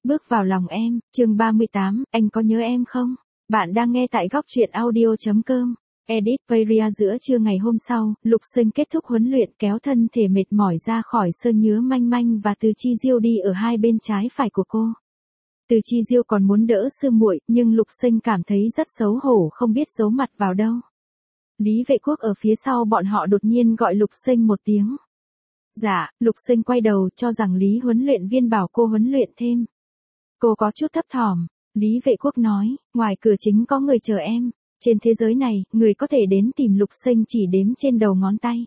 Bước vào lòng em, chương 38, anh có nhớ em không? Bạn đang nghe tại góc truyện audio.com. Edit Peria giữa trưa ngày hôm sau, Lục Sinh kết thúc huấn luyện kéo thân thể mệt mỏi ra khỏi sơn nhứa manh manh và Từ Chi Diêu đi ở hai bên trái phải của cô. Từ Chi Diêu còn muốn đỡ sư muội, nhưng Lục Sinh cảm thấy rất xấu hổ không biết giấu mặt vào đâu. Lý Vệ Quốc ở phía sau bọn họ đột nhiên gọi Lục Sinh một tiếng. Dạ, Lục Sinh quay đầu cho rằng Lý huấn luyện viên bảo cô huấn luyện thêm. Cô có chút thấp thỏm. Lý Vệ Quốc nói, ngoài cửa chính có người chờ em. Trên thế giới này, người có thể đến tìm Lục Sinh chỉ đếm trên đầu ngón tay.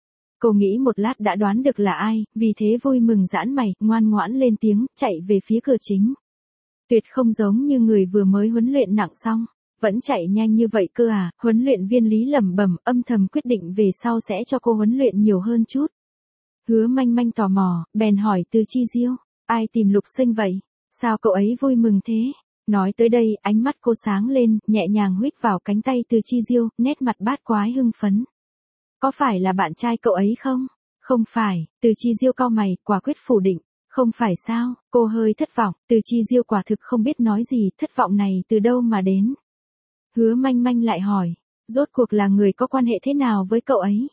Cô nghĩ một lát đã đoán được là ai, vì thế vui mừng giãn mày, ngoan ngoãn lên tiếng, chạy về phía cửa chính. Tuyệt không giống như người vừa mới huấn luyện nặng xong. Vẫn chạy nhanh như vậy cơ à? Huấn luyện viên Lý lẩm bẩm, âm thầm quyết định về sau sẽ cho cô huấn luyện nhiều hơn chút. Hứa manh manh tò mò, bèn hỏi Từ Chi Diêu, ai tìm Lục Sinh vậy? Sao cậu ấy vui mừng thế? Nói tới đây, ánh mắt cô sáng lên, nhẹ nhàng huých vào cánh tay Từ Chi Diêu, nét mặt bát quái hưng phấn. Có phải là bạn trai cậu ấy không? Không phải, Từ Chi Diêu cau mày, quả quyết phủ định. Không phải sao? Cô hơi thất vọng, Từ Chi Diêu quả thực không biết nói gì, thất vọng này từ đâu mà đến. Hứa manh manh lại hỏi, rốt cuộc là người có quan hệ thế nào với cậu ấy?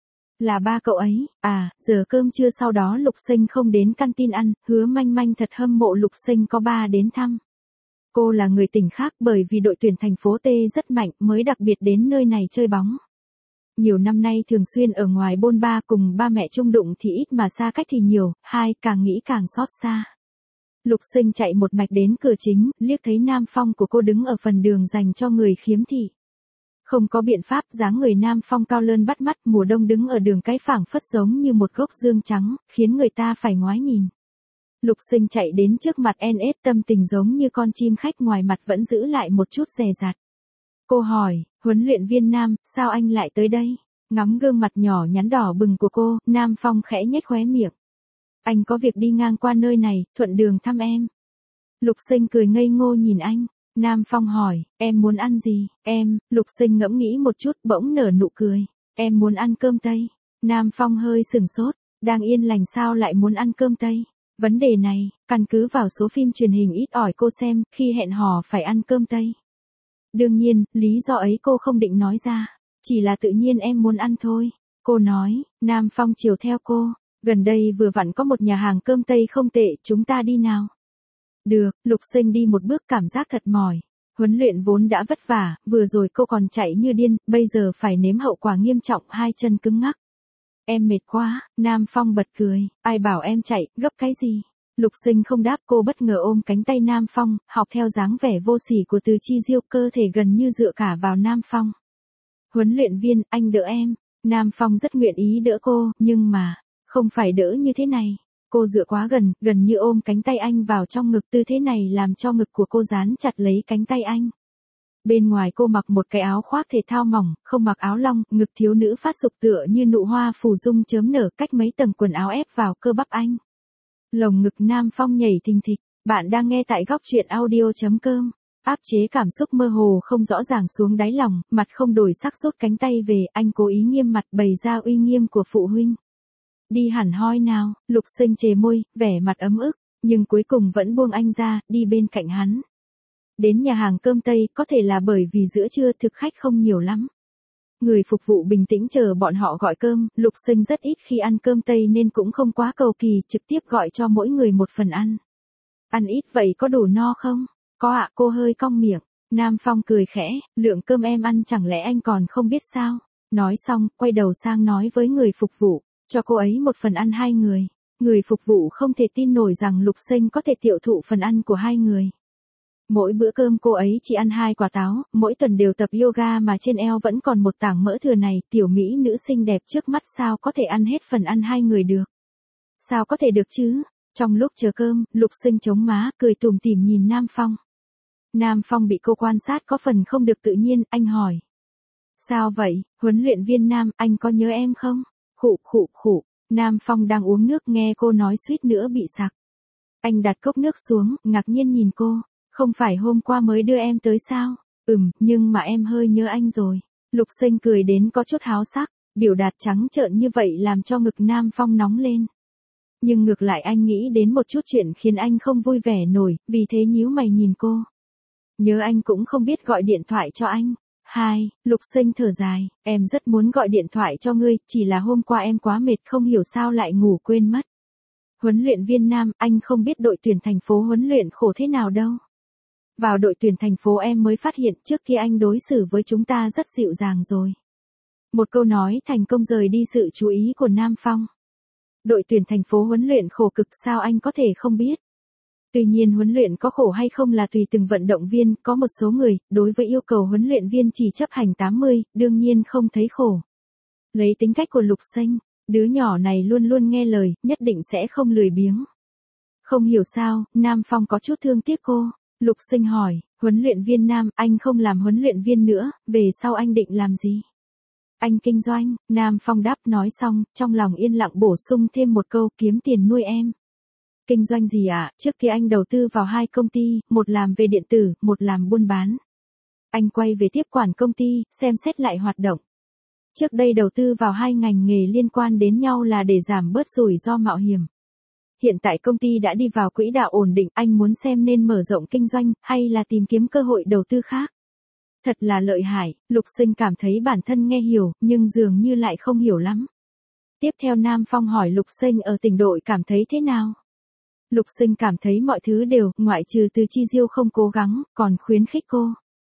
Là ba cậu ấy, à, giờ cơm trưa sau đó Lục Sinh không đến căn tin ăn, Hứa manh manh thật hâm mộ Lục Sinh có ba đến thăm. Cô là người tỉnh khác bởi vì đội tuyển thành phố T rất mạnh mới đặc biệt đến nơi này chơi bóng. Nhiều năm nay thường xuyên ở ngoài bôn ba cùng ba mẹ chung đụng thì ít mà xa cách thì nhiều, hai càng nghĩ càng xót xa. Lục Sinh chạy một mạch đến cửa chính, liếc thấy Nam Phong của cô đứng ở phần đường dành cho người khiếm thị. Không có biện pháp, dáng người Nam Phong cao lớn bắt mắt, mùa đông đứng ở đường cái phảng phất giống như một gốc dương trắng, khiến người ta phải ngoái nhìn. Lục Sinh chạy đến trước mặt NS, tâm tình giống như con chim khách, ngoài mặt vẫn giữ lại một chút dè dặt. Cô hỏi, huấn luyện viên Nam, sao anh lại tới đây? Ngắm gương mặt nhỏ nhắn đỏ bừng của cô, Nam Phong khẽ nhếch khóe miệng. Anh có việc đi ngang qua nơi này, thuận đường thăm em. Lục Sinh cười ngây ngô nhìn anh. Nam Phong hỏi, em muốn ăn gì? Em, Lục Sinh ngẫm nghĩ một chút bỗng nở nụ cười. Em muốn ăn cơm Tây. Nam Phong hơi sừng sốt, đang yên lành sao lại muốn ăn cơm Tây? Vấn đề này, căn cứ vào số phim truyền hình ít ỏi cô xem, khi hẹn hò phải ăn cơm Tây. Đương nhiên, lý do ấy cô không định nói ra, chỉ là tự nhiên em muốn ăn thôi. Cô nói, Nam Phong chiều theo cô, gần đây vừa vặn có một nhà hàng cơm Tây không tệ, chúng ta đi nào. Được, Lục Sinh đi một bước cảm giác thật mỏi. Huấn luyện vốn đã vất vả, vừa rồi cô còn chạy như điên, bây giờ phải nếm hậu quả nghiêm trọng, hai chân cứng ngắc. Em mệt quá, Nam Phong bật cười, ai bảo em chạy, gấp cái gì? Lục Sinh không đáp, cô bất ngờ ôm cánh tay Nam Phong, học theo dáng vẻ vô sỉ của Từ Chi Diêu, cơ thể gần như dựa cả vào Nam Phong. Huấn luyện viên, anh đỡ em. Nam Phong rất nguyện ý đỡ cô, nhưng mà, không phải đỡ như thế này. Cô dựa quá gần, gần như ôm cánh tay anh vào trong ngực, tư thế này làm cho ngực của cô dán chặt lấy cánh tay anh. Bên ngoài cô mặc một cái áo khoác thể thao mỏng, không mặc áo lông, ngực thiếu nữ phát dục tựa như nụ hoa phù dung chớm nở, cách mấy tầng quần áo ép vào cơ bắp anh. Lồng ngực Nam Phong nhảy thình thịch. Bạn đang nghe tại góc truyện audio.com. Áp chế cảm xúc mơ hồ không rõ ràng xuống đáy lòng, mặt không đổi sắc rút cánh tay về, anh cố ý nghiêm mặt bày ra uy nghiêm của phụ huynh. Đi hẳn hoi nào, Lục Sinh chề môi, vẻ mặt ấm ức, nhưng cuối cùng vẫn buông anh ra, đi bên cạnh hắn. Đến nhà hàng cơm Tây, có thể là bởi vì giữa trưa thực khách không nhiều lắm. Người phục vụ bình tĩnh chờ bọn họ gọi cơm, Lục Sinh rất ít khi ăn cơm Tây nên cũng không quá cầu kỳ, trực tiếp gọi cho mỗi người một phần ăn. Ăn ít vậy có đủ no không? Có ạ, cô hơi cong miệng. Nam Phong cười khẽ, lượng cơm em ăn chẳng lẽ anh còn không biết sao? Nói xong, quay đầu sang nói với người phục vụ, cho cô ấy một phần ăn hai người. Người phục vụ không thể tin nổi rằng Lục Sinh có thể tiêu thụ phần ăn của hai người. Mỗi bữa cơm cô ấy chỉ ăn 2 quả táo, mỗi tuần đều tập yoga mà trên eo vẫn còn một tảng mỡ thừa này, tiểu mỹ nữ xinh đẹp trước mắt sao có thể ăn hết phần ăn hai người được. Sao có thể được chứ? Trong lúc chờ cơm, Lục Sinh chống má, cười tủm tỉm nhìn Nam Phong. Nam Phong bị cô quan sát có phần không được tự nhiên, anh hỏi. Sao vậy, huấn luyện viên Nam, anh có nhớ em không? Khụ khụ khụ, Nam Phong đang uống nước nghe cô nói suýt nữa bị sặc. Anh đặt cốc nước xuống, ngạc nhiên nhìn cô. Không phải hôm qua mới đưa em tới sao? Nhưng mà em hơi nhớ anh rồi. Lục Sinh cười đến có chút háo sắc, biểu đạt trắng trợn như vậy làm cho ngực Nam Phong nóng lên. Nhưng ngược lại anh nghĩ đến một chút chuyện khiến anh không vui vẻ nổi, vì thế nhíu mày nhìn cô. Nhớ anh cũng không biết gọi điện thoại cho anh. Lục Sinh thở dài, em rất muốn gọi điện thoại cho ngươi, chỉ là hôm qua em quá mệt không hiểu sao lại ngủ quên mất. Huấn luyện viên nam, anh không biết đội tuyển thành phố huấn luyện khổ thế nào đâu. Vào đội tuyển thành phố em mới phát hiện trước kia anh đối xử với chúng ta rất dịu dàng rồi. Một câu nói thành công rời đi sự chú ý của Nam Phong. Đội tuyển thành phố huấn luyện khổ cực sao anh có thể không biết. Tuy nhiên huấn luyện có khổ hay không là tùy từng vận động viên, có một số người, đối với yêu cầu huấn luyện viên chỉ chấp hành 80, đương nhiên không thấy khổ. Lấy tính cách của Lục Sinh, đứa nhỏ này luôn luôn nghe lời, nhất định sẽ không lười biếng. Không hiểu sao, Nam Phong có chút thương tiếc cô. Lục Sinh hỏi, huấn luyện viên Nam, anh không làm huấn luyện viên nữa, về sau anh định làm gì? Anh kinh doanh, Nam Phong đáp nói xong, trong lòng yên lặng bổ sung thêm một câu kiếm tiền nuôi em. Kinh doanh gì ạ? Trước kia anh đầu tư vào 2 công ty, một làm về điện tử, một làm buôn bán. Anh quay về tiếp quản công ty, xem xét lại hoạt động. Trước đây đầu tư vào 2 ngành nghề liên quan đến nhau là để giảm bớt rủi ro mạo hiểm. Hiện tại công ty đã đi vào quỹ đạo ổn định, anh muốn xem nên mở rộng kinh doanh, hay là tìm kiếm cơ hội đầu tư khác. Thật là lợi hại, Lục Sinh cảm thấy bản thân nghe hiểu, nhưng dường như lại không hiểu lắm. Tiếp theo Nam Phong hỏi Lục Sinh ở tỉnh đội cảm thấy thế nào? Lục Sinh cảm thấy mọi thứ đều, ngoại trừ Từ Chi Diêu không cố gắng, còn khuyến khích cô.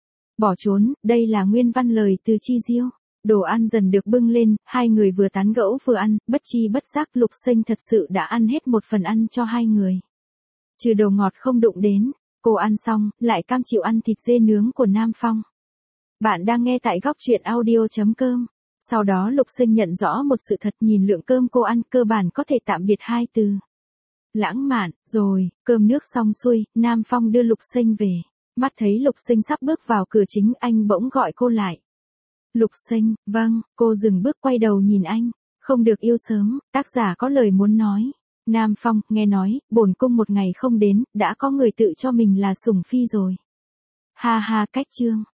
Bỏ trốn, đây là nguyên văn lời Từ Chi Diêu. Đồ ăn dần được bưng lên, hai người vừa tán gẫu vừa ăn, bất chi bất giác Lục Sinh thật sự đã ăn hết một phần ăn cho hai người. Trừ đồ ngọt không đụng đến, cô ăn xong, lại cam chịu ăn thịt dê nướng của Nam Phong. Bạn đang nghe tại góc truyện audio.com. Sau đó Lục Sinh nhận rõ một sự thật, nhìn lượng cơm cô ăn cơ bản có thể tạm biệt 2 từ. Lãng mạn. Rồi, cơm nước xong xuôi, Nam Phong đưa Lục Sinh về. Mắt thấy Lục Sinh sắp bước vào cửa chính, anh bỗng gọi cô lại. Lục Sinh, vâng, cô dừng bước quay đầu nhìn anh. Không được yêu sớm, tác giả có lời muốn nói. Nam Phong, nghe nói, bổn cung một ngày không đến, đã có người tự cho mình là sủng phi rồi. Ha ha, cách chương.